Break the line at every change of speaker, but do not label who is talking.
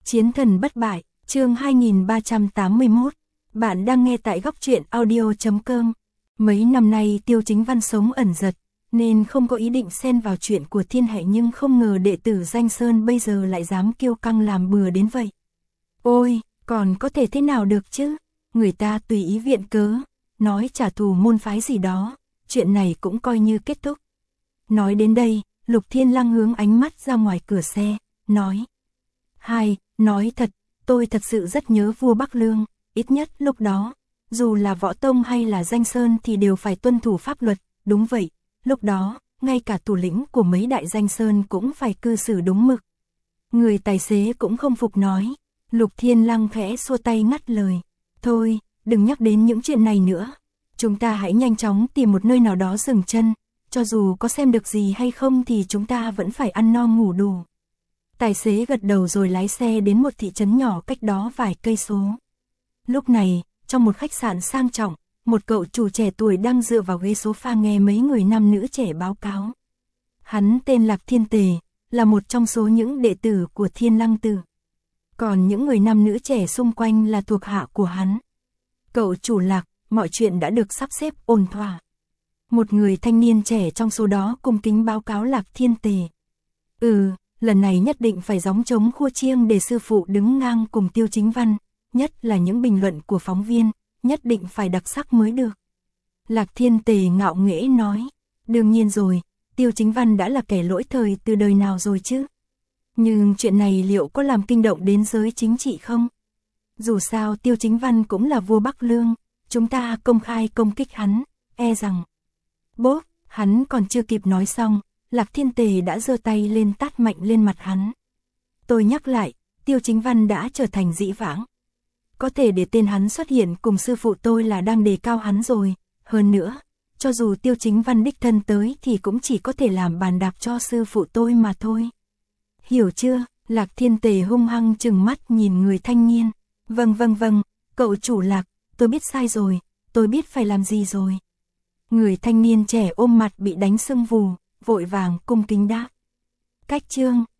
Chiến thần bất bại, chương 2381. Bạn đang nghe tại góc truyện audio.com. Mấy năm nay Tiêu Chính Văn sống ẩn giật, nên không có ý định xen vào chuyện của thiên hệ, nhưng không ngờ đệ tử Danh Sơn bây giờ lại dám kiêu căng làm bừa đến vậy. Ôi, còn có thể thế nào được chứ? Người ta tùy ý viện cớ, nói trả thù môn phái gì đó, chuyện này cũng coi như kết thúc. Nói đến đây, Lục Thiên Lăng hướng ánh mắt ra ngoài cửa xe, nói. Nói thật, tôi thật sự rất nhớ vua Bắc Lương, ít nhất lúc đó, dù là võ tông hay là Danh Sơn thì đều phải tuân thủ pháp luật, đúng vậy, lúc đó, ngay cả thủ lĩnh của mấy đại Danh Sơn cũng phải cư xử đúng mực. Người tài xế cũng không phục nói, Lục Thiên Lăng khẽ xua tay ngắt lời, thôi, đừng nhắc đến những chuyện này nữa, chúng ta hãy nhanh chóng tìm một nơi nào đó dừng chân, cho dù có xem được gì hay không thì chúng ta vẫn phải ăn no ngủ đủ. Tài xế gật đầu rồi lái xe đến một thị trấn nhỏ cách đó vài cây số. Lúc này, trong một khách sạn sang trọng, một cậu chủ trẻ tuổi đang dựa vào ghế sofa nghe mấy người nam nữ trẻ báo cáo. Hắn tên Lạc Thiên Tề, là một trong số những đệ tử của Thiên Lăng Tử. Còn những người nam nữ trẻ xung quanh là thuộc hạ của hắn. Cậu chủ Lạc, mọi chuyện đã được sắp xếp ổn thỏa. Một người thanh niên trẻ trong số đó cung kính báo cáo Lạc Thiên Tề. Lần này nhất định phải gióng trống khua chiêng để sư phụ đứng ngang cùng Tiêu Chính Văn, nhất là những bình luận của phóng viên, nhất định phải đặc sắc mới được. Lạc Thiên Tề ngạo nghễ nói, đương nhiên rồi, Tiêu Chính Văn đã là kẻ lỗi thời từ đời nào rồi chứ. Nhưng chuyện này liệu có làm kinh động đến giới chính trị không? Dù sao Tiêu Chính Văn cũng là vua Bắc Lương, chúng ta công khai công kích hắn, e rằng. Bốp, hắn còn chưa kịp nói xong. Lạc Thiên Tề đã giơ tay lên tát mạnh lên mặt hắn. Tôi nhắc lại, Tiêu Chính Văn đã trở thành dĩ vãng. Có thể để tên hắn xuất hiện cùng sư phụ tôi là đang đề cao hắn rồi. Hơn nữa, cho dù Tiêu Chính Văn đích thân tới thì cũng chỉ có thể làm bàn đạp cho sư phụ tôi mà thôi. Hiểu chưa? Lạc Thiên Tề hung hăng trừng mắt nhìn người thanh niên. Vâng, cậu chủ Lạc, tôi biết sai rồi, tôi biết phải làm gì rồi. Người thanh niên trẻ ôm mặt bị đánh sưng vù, vội vàng cung kính đáp. Cách chương